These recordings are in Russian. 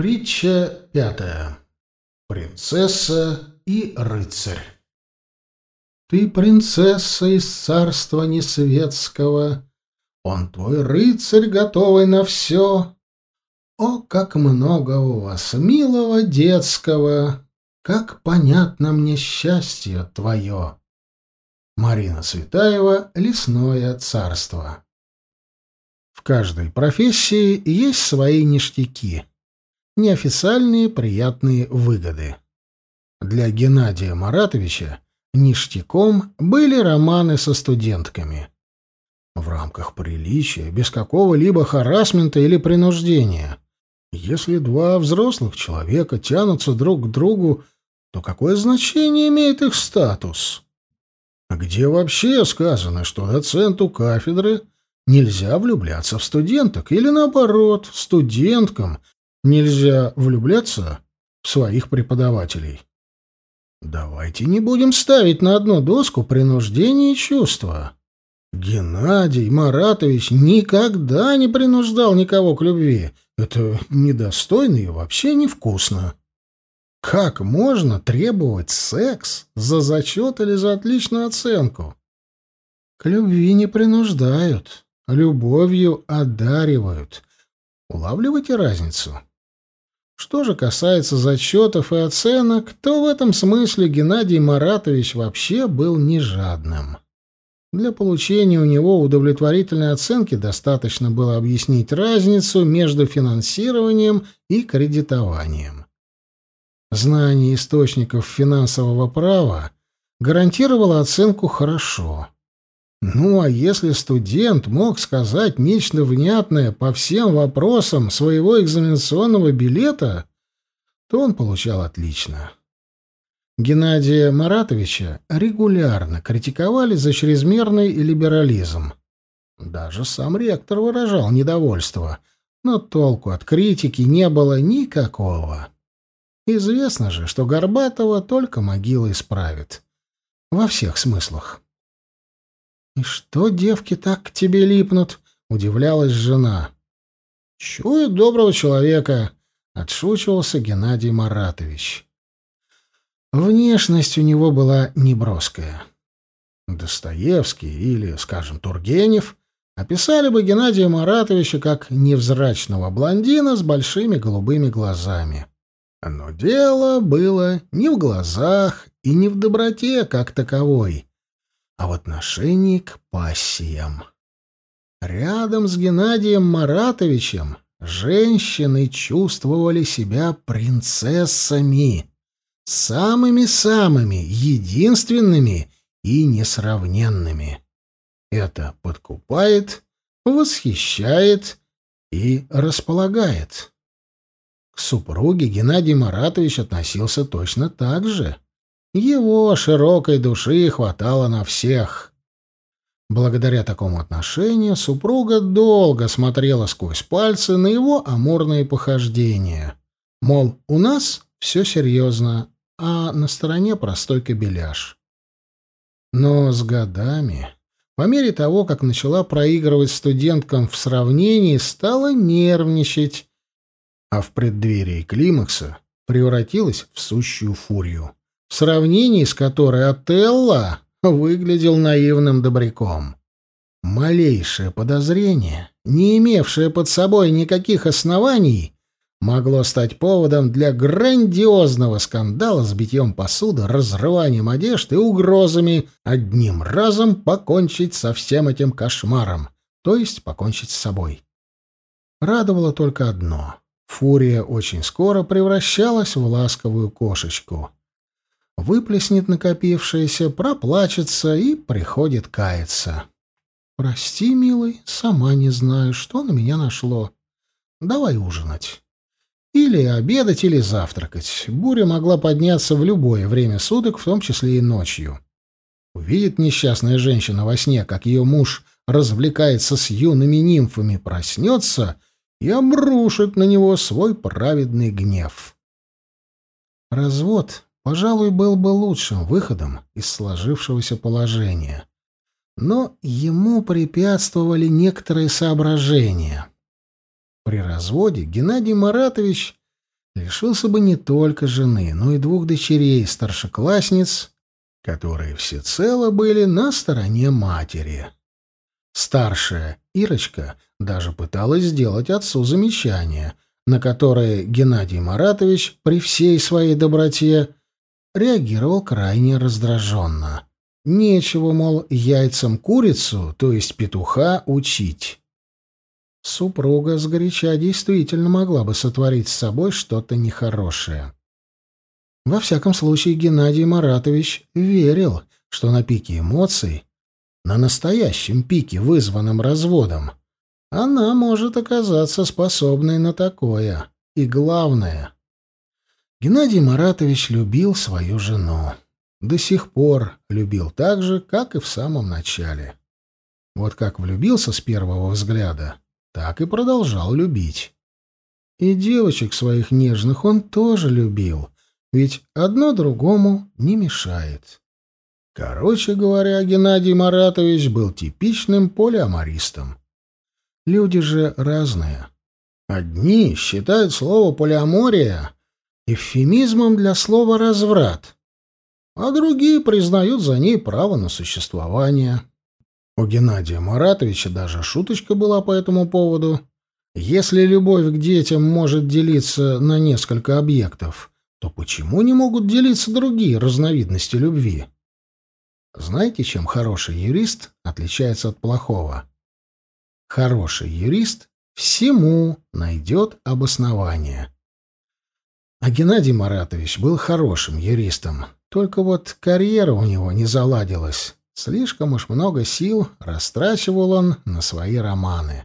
Притча пятая. Принцесса и рыцарь. Ты принцесса из царства несветского, он твой рыцарь, готовый на все. О, как много у вас милого детского, как понятно мне счастье твое. Марина Цветаева. Лесное царство. В каждой профессии есть свои ништяки. Неофициальные приятные выгоды. Для Геннадия Маратовича ништяком были романы со студентками. В рамках приличия, без какого-либо харассмента или принуждения. Если два взрослых человека тянутся друг к другу, то какое значение имеет их статус? А где вообще сказано, что доценту кафедры нельзя влюбляться в студенток, или наоборот, студенткам нельзя влюбляться в своих преподавателей? Давайте не будем ставить на одну доску принуждение и чувства. Геннадий Маратович никогда не принуждал никого к любви. Это недостойно и вообще невкусно. Как можно требовать секс за зачет или за отличную оценку? К любви не принуждают, любовью одаривают. Улавливаете разницу? Что же касается зачетов и оценок, то в этом смысле Геннадий Маратович вообще был не жадным. Для получения у него удовлетворительной оценки достаточно было объяснить разницу между финансированием и кредитованием. Знание источников финансового права гарантировало оценку «хорошо». Ну а если студент мог сказать нечто внятное по всем вопросам своего экзаменационного билета, то он получал отлично. Геннадия Маратовича регулярно критиковали за чрезмерный либерализм. Даже сам ректор выражал недовольство, но толку от критики не было никакого. Известно же, что Горбатова только могила исправит. Во всех смыслах. «И что девки так к тебе липнут?» — удивлялась жена. «Чует доброго человека», — отшучивался Геннадий Маратович. Внешность у него была неброская. Достоевский или, скажем, Тургенев описали бы Геннадия Маратовича как невзрачного блондина с большими голубыми глазами. Но дело было не в глазах и не в доброте как таковой, а в отношении к пассиям. Рядом с Геннадием Маратовичем женщины чувствовали себя принцессами, самыми-самыми, единственными и несравненными. Это подкупает, восхищает и располагает. К супруге Геннадий Маратович относился точно так же. Его широкой души хватало на всех. Благодаря такому отношению супруга долго смотрела сквозь пальцы на его амурные похождения. Мол, у нас все серьезно, а на стороне простой кабеляж. Но с годами, по мере того, как начала проигрывать студенткам в сравнении, стала нервничать, а в преддверии климакса превратилась в сущую фурию, в сравнении с которой Отелло выглядел наивным добряком. Малейшее подозрение, не имевшее под собой никаких оснований, могло стать поводом для грандиозного скандала с битьем посуды, разрыванием одежд и угрозами одним разом покончить со всем этим кошмаром, то есть покончить с собой. Радовало только одно — фурия очень скоро превращалась в ласковую кошечку. Выплеснет накопившееся, проплачется и приходит каяться. «Прости, милый, сама не знаю, что на меня нашло. Давай ужинать. Или обедать, или завтракать. Буря могла подняться в любое время суток, в том числе и ночью. Увидит несчастная женщина во сне, как ее муж развлекается с юными нимфами, проснется и обрушит на него свой праведный гнев». Развод, пожалуй, был бы лучшим выходом из сложившегося положения. Но ему препятствовали некоторые соображения. При разводе Геннадий Маратович лишился бы не только жены, но и двух дочерей-старшеклассниц, которые всецело были на стороне матери. Старшая, Ирочка, даже пыталась сделать отцу замечание, на которое Геннадий Маратович при всей своей доброте реагировал крайне раздраженно. Нечего, мол, яйцам курицу, то есть петуха, учить. Супруга сгоряча действительно могла бы сотворить с собой что-то нехорошее. Во всяком случае, Геннадий Маратович верил, что на пике эмоций, на настоящем пике, вызванном разводом, она может оказаться способной на такое. И главное, Геннадий Маратович любил свою жену. До сих пор любил так же, как и в самом начале. Вот как влюбился с первого взгляда, так и продолжал любить. И девочек своих нежных он тоже любил, ведь одно другому не мешает. Короче говоря, Геннадий Маратович был типичным полиамористом. Люди же разные. Одни считают слово «полиамория» эвфемизмом для слова «разврат», а другие признают за ней право на существование. У Геннадия Маратовича даже шуточка была по этому поводу. Если любовь к детям может делиться на несколько объектов, то почему не могут делиться другие разновидности любви? Знаете, чем хороший юрист отличается от плохого? Хороший юрист всему найдет обоснование. А Геннадий Маратович был хорошим юристом, только вот карьера у него не заладилась. Слишком уж много сил растрачивал он на свои романы.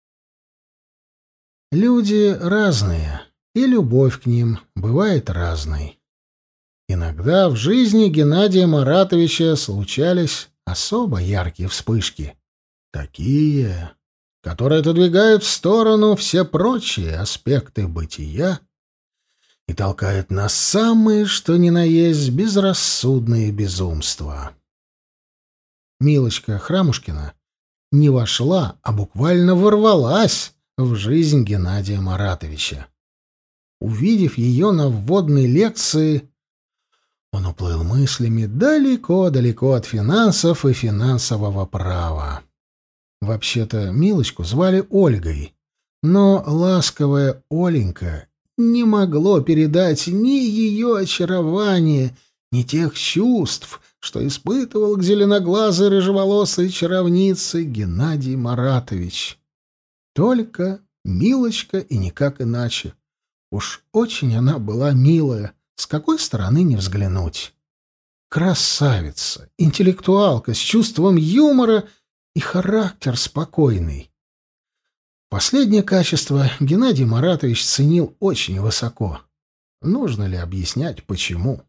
Люди разные, и любовь к ним бывает разной. Иногда в жизни Геннадия Маратовича случались особо яркие вспышки. Такие, которые отодвигают в сторону все прочие аспекты бытия и толкают на самые, что ни на есть, безрассудные безумства. Милочка Храмушкина не вошла, а буквально ворвалась в жизнь Геннадия Маратовича. Увидев ее на вводной лекции, он уплыл мыслями далеко-далеко от финансов и финансового права. Вообще-то Милочку звали Ольгой, но ласковая Оленька не могло передать ни ее очарования, ни тех чувств, что испытывал к зеленоглазой рыжеволосой чаровнице Геннадий Маратович. Только Милочка и никак иначе. Уж очень она была милая, с какой стороны не взглянуть. Красавица, интеллектуалка с чувством юмора и характер спокойный. Последнее качество Геннадий Маратович ценил очень высоко. Нужно ли объяснять, почему?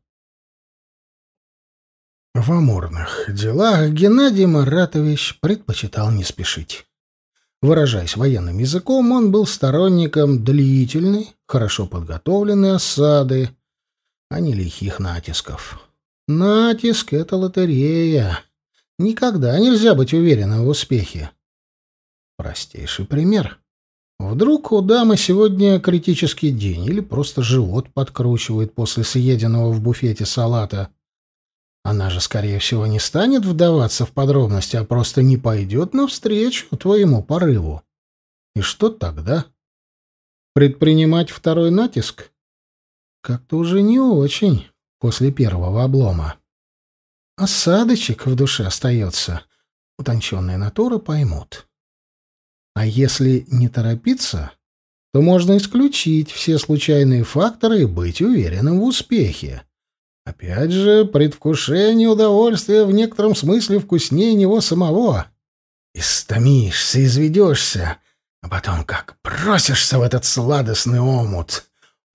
В амурных делах Геннадий Маратович предпочитал не спешить. Выражаясь военным языком, он был сторонником длительной, хорошо подготовленной осады, а не лихих натисков. Натиск — это лотерея. Никогда нельзя быть уверенным в успехе. Простейший пример. Вдруг у дамы сегодня критический день или просто живот подкручивает после съеденного в буфете салата. Она же, скорее всего, не станет вдаваться в подробности, а просто не пойдет навстречу твоему порыву. И что тогда? Предпринимать второй натиск? Как-то уже не очень после первого облома. Осадочек в душе остается. Утонченные натуры поймут. А если не торопиться, то можно исключить все случайные факторы и быть уверенным в успехе. Опять же, предвкушение удовольствия в некотором смысле вкуснее него самого. Истомишься, изведешься, а потом как бросишься в этот сладостный омут.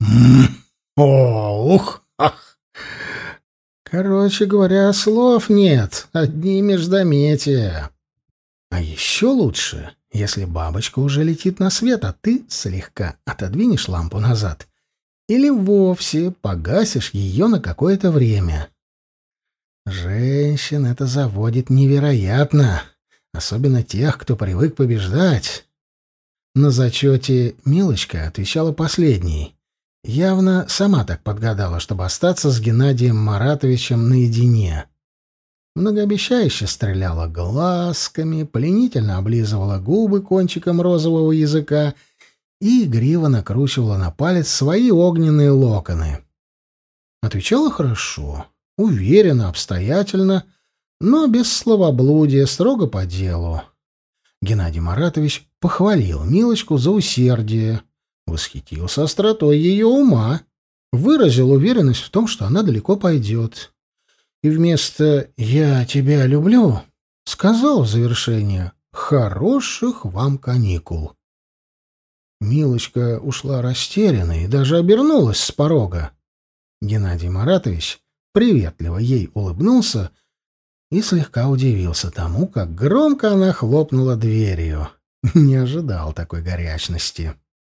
Ух, ах! Короче говоря, слов нет, одни междометия. А еще лучше, если бабочка уже летит на свет, а ты слегка отодвинешь лампу назад или вовсе погасишь ее на какое-то время. Женщин это заводит невероятно, особенно тех, кто привык побеждать. На зачете Милочка отвечала последней, явно сама так подгадала, чтобы остаться с Геннадием Маратовичем наедине. Многообещающе стреляла глазками, пленительно облизывала губы кончиком розового языка и игриво накручивала на палец свои огненные локоны. Отвечала хорошо, уверенно, обстоятельно, но без словоблудия, строго по делу. Геннадий Маратович похвалил Милочку за усердие, восхитился остротой ее ума, выразил уверенность в том, что она далеко пойдет. И вместо «я тебя люблю» сказал в завершение «хороших вам каникул». Милочка ушла растерянной и даже обернулась с порога. Геннадий Маратович приветливо ей улыбнулся и слегка удивился тому, как громко она хлопнула дверью. Не ожидал такой горячности.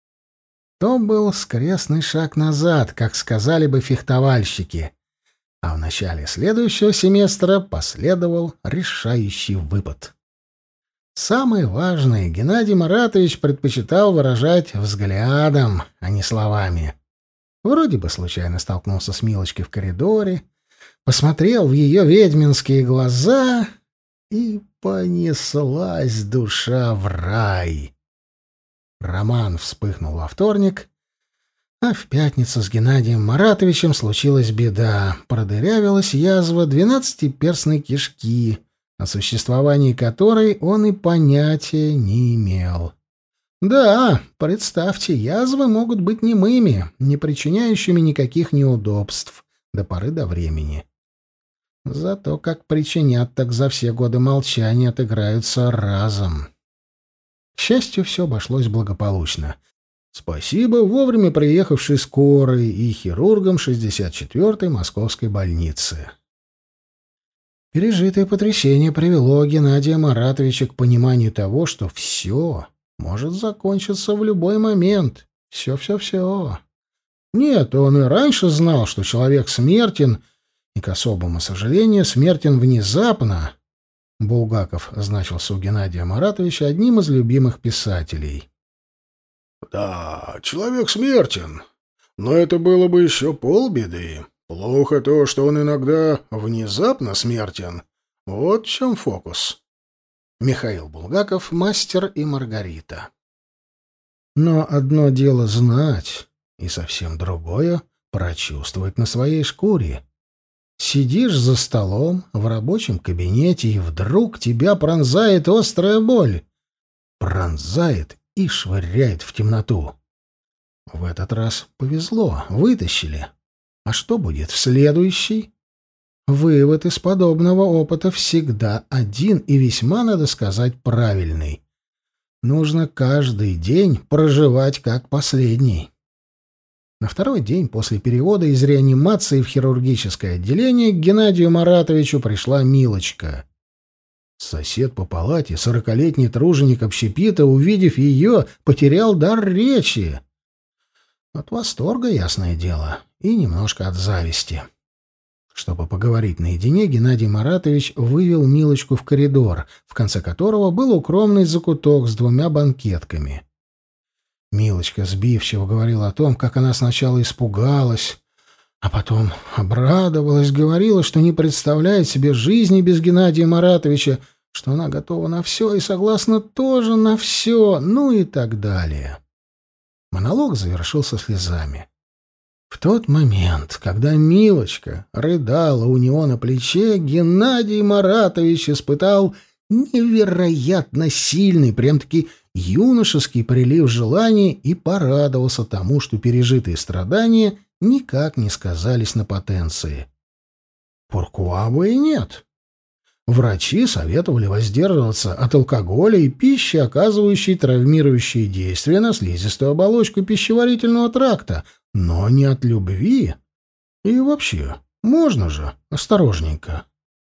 То был скрестный шаг назад, как сказали бы фехтовальщики, а в начале следующего семестра последовал решающий выпад. Самое важное Геннадий Маратович предпочитал выражать взглядом, а не словами. Вроде бы случайно столкнулся с Милочкой в коридоре, посмотрел в ее ведьминские глаза, и понеслась душа в рай. Роман вспыхнул во вторник, а в пятницу с Геннадием Маратовичем случилась беда. Продырявилась язва 12-перстной кишки, о существовании которой он и понятия не имел. Да, представьте, язвы могут быть немыми, не причиняющими никаких неудобств до поры до времени. Зато как причинят, так за все годы молчания отыграются разом. К счастью, все обошлось благополучно. Спасибо вовремя приехавшей скорой и хирургам 64-й московской больницы. Пережитое потрясение привело Геннадия Маратовича к пониманию того, что все может закончиться в любой момент. Все. Нет, он и раньше знал, что человек смертен, и, к особому сожалению, смертен внезапно. Булгаков значился у Геннадия Маратовича одним из любимых писателей. «Да, человек смертен, но это было бы еще полбеды. Плохо то, что он иногда внезапно смертен. Вот в чем фокус». Михаил Булгаков, «Мастер и Маргарита». Но одно дело знать, и совсем другое — прочувствовать на своей шкуре. Сидишь за столом в рабочем кабинете, и вдруг тебя пронзает острая боль. Пронзает и швыряет в темноту. В этот раз повезло, вытащили. А что будет в следующий? Вывод из подобного опыта всегда один и весьма, надо сказать, правильный. Нужно каждый день проживать как последний. На второй день после перевода из реанимации в хирургическое отделение к Геннадию Маратовичу пришла Милочка. Сосед по палате, 40-летний труженик общепита, увидев ее, потерял дар речи. От восторга, ясное дело, и немножко от зависти. Чтобы поговорить наедине, Геннадий Маратович вывел Милочку в коридор, в конце которого был укромный закуток с 2 банкетками. Милочка сбивчиво говорила о том, как она сначала испугалась, а потом обрадовалась, говорила, что не представляет себе жизни без Геннадия Маратовича, что она готова на все и согласна тоже на все, ну и так далее. Монолог завершился слезами. В тот момент, когда Милочка рыдала у него на плече, Геннадий Маратович испытал невероятно сильный, прям-таки юношеский прилив желания и порадовался тому, что пережитые страдания никак не сказались на потенции. Pourquoi бы и нет? Врачи советовали воздерживаться от алкоголя и пищи, оказывающей травмирующие действия на слизистую оболочку пищеварительного тракта, но не от любви. И вообще, можно же, осторожненько.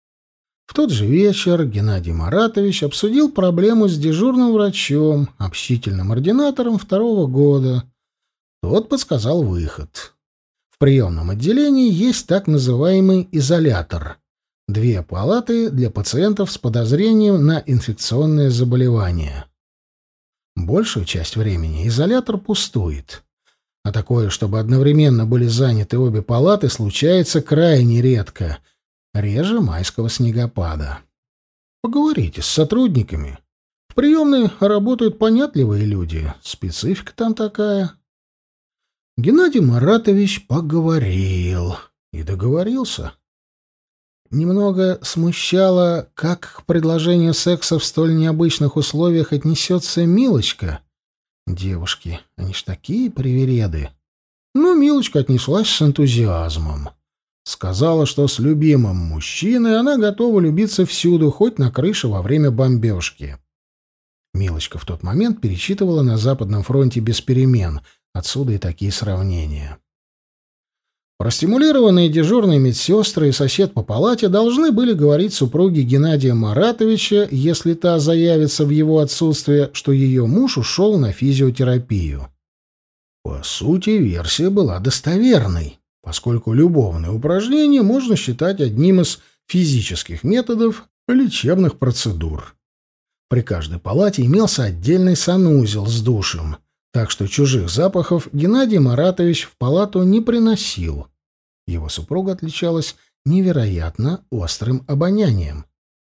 В тот же вечер Геннадий Маратович обсудил проблему с дежурным врачом, общительным ординатором 2-го года. Тот подсказал выход. В приемном отделении есть так называемый изолятор. 2 палаты для пациентов с подозрением на инфекционное заболевание. Большую часть времени изолятор пустует. а такое, чтобы одновременно были заняты обе палаты, случается крайне редко, реже майского снегопада. Поговорите с сотрудниками. В приемной работают понятливые люди, специфика там такая. Геннадий Маратович поговорил и договорился. Немного смущало, как к предложению секса в столь необычных условиях отнесется Милочка. Девушки, они ж такие привереды. Но Милочка отнеслась с энтузиазмом. Сказала, что с любимым мужчиной она готова любиться всюду, хоть на крыше во время бомбежки. Милочка в тот момент перечитывала «На Западном фронте без перемен», отсюда и такие сравнения. Простимулированные дежурные медсестры и сосед по палате должны были говорить супруге Геннадия Маратовича, если та заявится в его отсутствие, что ее муж ушел на физиотерапию. По сути, версия была достоверной, поскольку любовные упражнения можно считать одним из физических методов лечебных процедур. При каждой палате имелся отдельный санузел с душем, так что чужих запахов Геннадий Маратович в палату не приносил. Его супруга отличалась невероятно острым обонянием.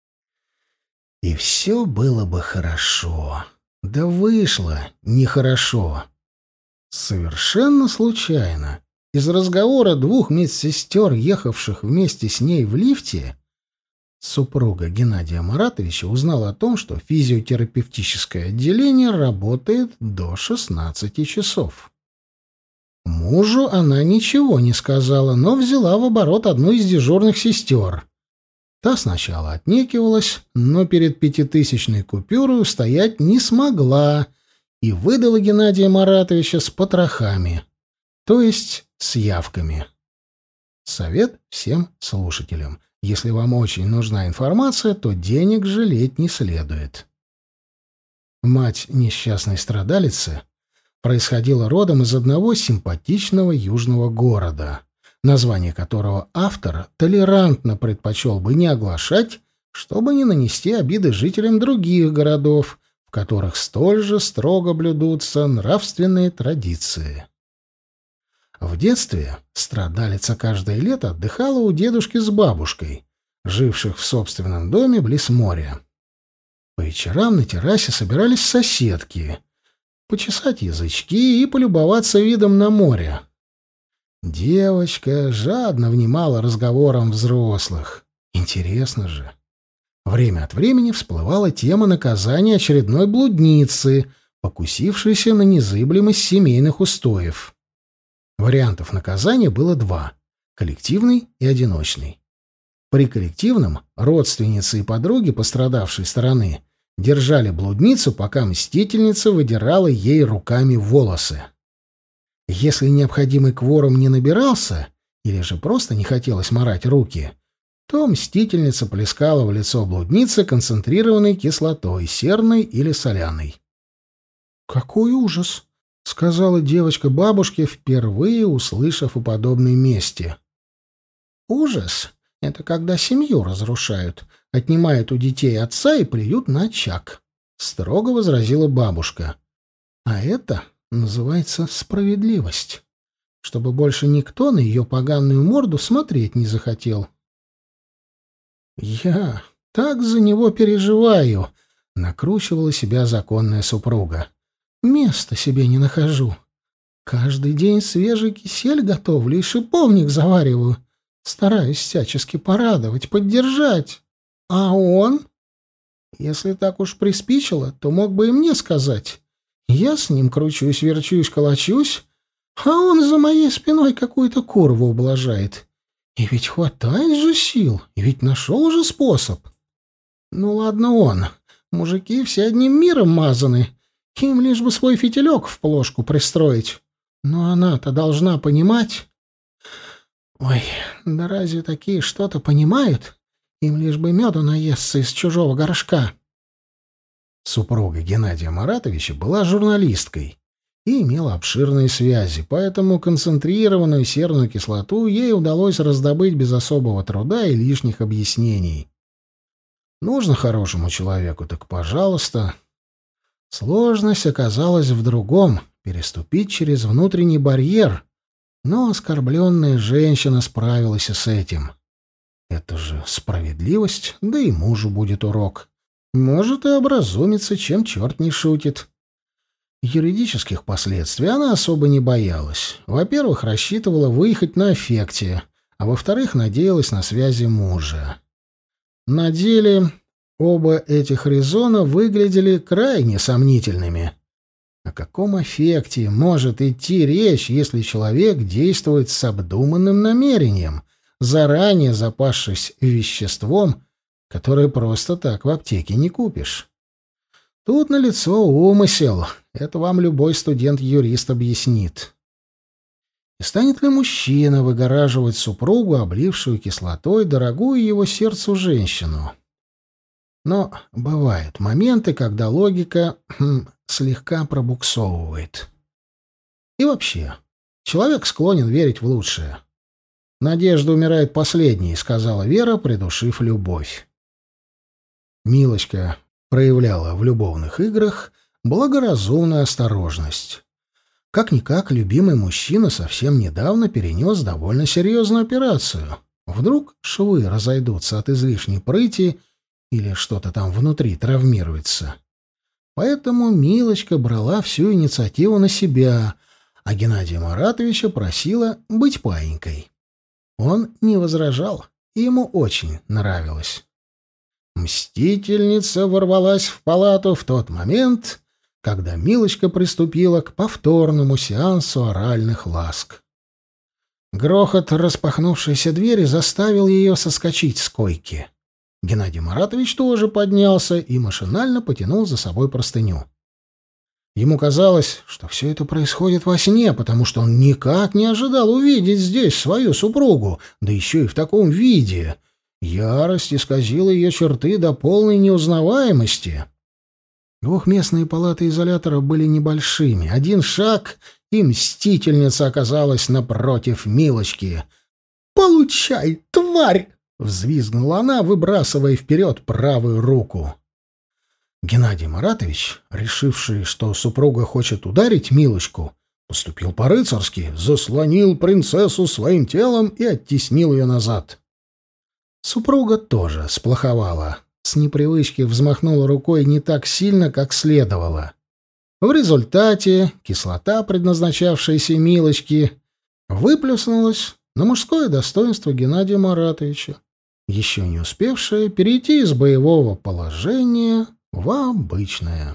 И все было бы хорошо. Да вышло нехорошо. Совершенно случайно. Из разговора двух медсестер, ехавших вместе с ней в лифте, супруга Геннадия Маратовича узнала о том, что физиотерапевтическое отделение работает до 16 часов. Мужу она ничего не сказала, но взяла в оборот одну из дежурных сестер. Та сначала отнекивалась, но перед 5000-ной купюрой устоять не смогла и выдала Геннадия Маратовича с потрохами, то есть с явками. Совет всем слушателям. Если вам очень нужна информация, то денег жалеть не следует. Мать несчастной страдалицы происходила родом из одного симпатичного южного города, название которого автор толерантно предпочел бы не оглашать, чтобы не нанести обиды жителям других городов, в которых столь же строго блюдутся нравственные традиции. В детстве страдалица каждое лето отдыхала у дедушки с бабушкой, живших в собственном доме близ моря. По вечерам на террасе собирались соседки, почесать язычки и полюбоваться видом на море. Девочка жадно внимала разговорам взрослых. Интересно же. Время от времени всплывала тема наказания очередной блудницы, покусившейся на незыблемость семейных устоев. Вариантов наказания было два — коллективный и одиночный. При коллективном родственницы и подруги пострадавшей стороны держали блудницу, пока мстительница выдирала ей руками волосы. Если необходимый кворум не набирался, или же просто не хотелось морать руки, то мстительница плескала в лицо блудницы концентрированной кислотой, серной или соляной. «Какой ужас!» — сказала девочка бабушке, впервые услышав о подобной мести. «Ужас — это когда семью разрушают, отнимают у детей отца и плюют на очаг», — строго возразила бабушка. «А это называется справедливость, чтобы больше никто на ее поганую морду смотреть не захотел». «Я так за него переживаю», — накручивала себя законная супруга. «Места себе не нахожу. Каждый день свежий кисель готовлю и шиповник завариваю. Стараюсь всячески порадовать, поддержать. А он? Если так уж приспичило, то мог бы и мне сказать. Я с ним кручусь, верчусь, колочусь, а он за моей спиной какую-то курву ублажает. И ведь хватает же сил, и ведь нашел же способ. Ну ладно он, мужики все одним миром мазаны, им лишь бы свой фитилек в плошку пристроить. Но она-то должна понимать... Ой, да разве такие что-то понимают? Им лишь бы меду наесться из чужого горшка». Супруга Геннадия Маратовича была журналисткой и имела обширные связи, поэтому концентрированную серную кислоту ей удалось раздобыть без особого труда и лишних объяснений. Нужно хорошему человеку, так пожалуйста. Сложность оказалась в другом. переступить через внутренний барьер, но оскорбленная женщина справилась и с этим. Это же справедливость, да и мужу будет урок. Может и образумится, чем черт не шутит. Юридических последствий она особо не боялась. Во-первых, рассчитывала выехать на аффекте, а во-вторых, надеялась на связи мужа. На деле оба этих резона выглядели крайне сомнительными. О каком аффекте может идти речь, если человек действует с обдуманным намерением, заранее запасшись веществом, которое просто так в аптеке не купишь? Тут налицо умысел. Это вам любой студент-юрист объяснит. И станет ли мужчина выгораживать супругу, облившую кислотой дорогую его сердцу женщину? Но бывают моменты, когда логика слегка пробуксовывает. И вообще, человек склонен верить в лучшее. «Надежда умирает последней», — сказала Вера, придушив любовь. Милочка проявляла в любовных играх благоразумную осторожность. Как-никак, любимый мужчина совсем недавно перенес довольно серьезную операцию. Вдруг швы разойдутся от излишней прыти или что-то там внутри травмируется. Поэтому Милочка брала всю инициативу на себя, а Геннадия Маратовича просила быть паинькой. Он не возражал, и ему очень нравилось. Мстительница ворвалась в палату в тот момент, когда Милочка приступила к повторному сеансу оральных ласк. Грохот распахнувшейся двери заставил ее соскочить с койки. Геннадий Маратович тоже поднялся и машинально потянул за собой простыню. Ему казалось, что все это происходит во сне, потому что он никак не ожидал увидеть здесь свою супругу, да еще и в таком виде. Ярость исказила ее черты до полной неузнаваемости. Двухместные палаты изолятора были небольшими. Один шаг, и мстительница оказалась напротив Милочки. «Получай, тварь!» — взвизгнула она, выбрасывая вперед правую руку. Геннадий Маратович, решивший, что супруга хочет ударить Милочку, поступил по-рыцарски, заслонил принцессу своим телом и оттеснил ее назад. Супруга тоже сплоховала. С непривычки взмахнула рукой не так сильно, как следовало. В результате кислота, предназначавшаяся Милочке, выплеснулась на мужское достоинство Геннадия Маратовича, еще не успевшее перейти из боевого положения в обычное.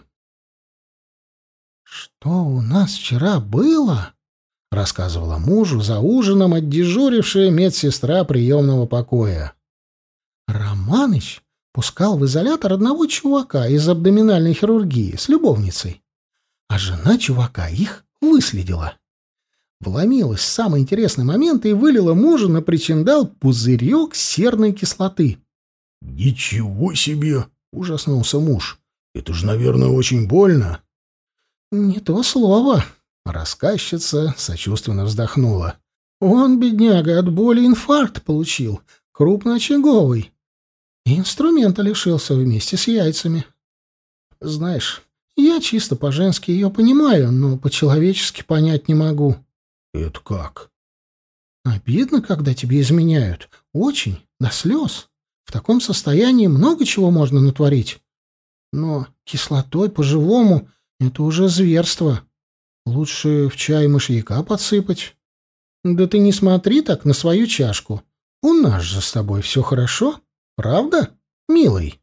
«Что у нас вчера было?» — рассказывала мужу за ужином отдежурившая медсестра приемного покоя. Романыч пускал в изолятор одного чувака из абдоминальной хирургии с любовницей, а жена чувака их выследила. Вломилась в самый интересный момент и вылила мужу на причиндал пузырек серной кислоты. «Ничего себе!» — ужаснулся муж. «Это же, наверное, очень больно». «Не то слово», — рассказчица сочувственно вздохнула. «Он, бедняга, от боли инфаркт получил, крупноочаговый. И инструмента лишился вместе с яйцами. Знаешь, я чисто по-женски ее понимаю, но по-человечески понять не могу». «Это как?» «Обидно, когда тебе изменяют. Очень, до слез. В таком состоянии много чего можно натворить. Но кислотой по-живому — это уже зверство. Лучше в чай мышьяка подсыпать. Да ты не смотри так на свою чашку. У нас же с тобой все хорошо, правда, милый?»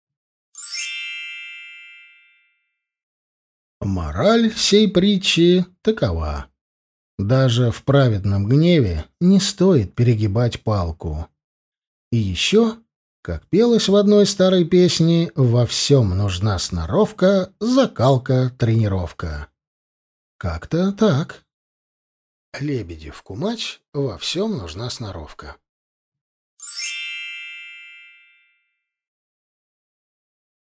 Мораль сей притчи такова. Даже в праведном гневе не стоит перегибать палку. И еще, как пелось в одной старой песне, во всем нужна сноровка, закалка, тренировка. Как-то так. Лебедев Кумач, во всем нужна сноровка.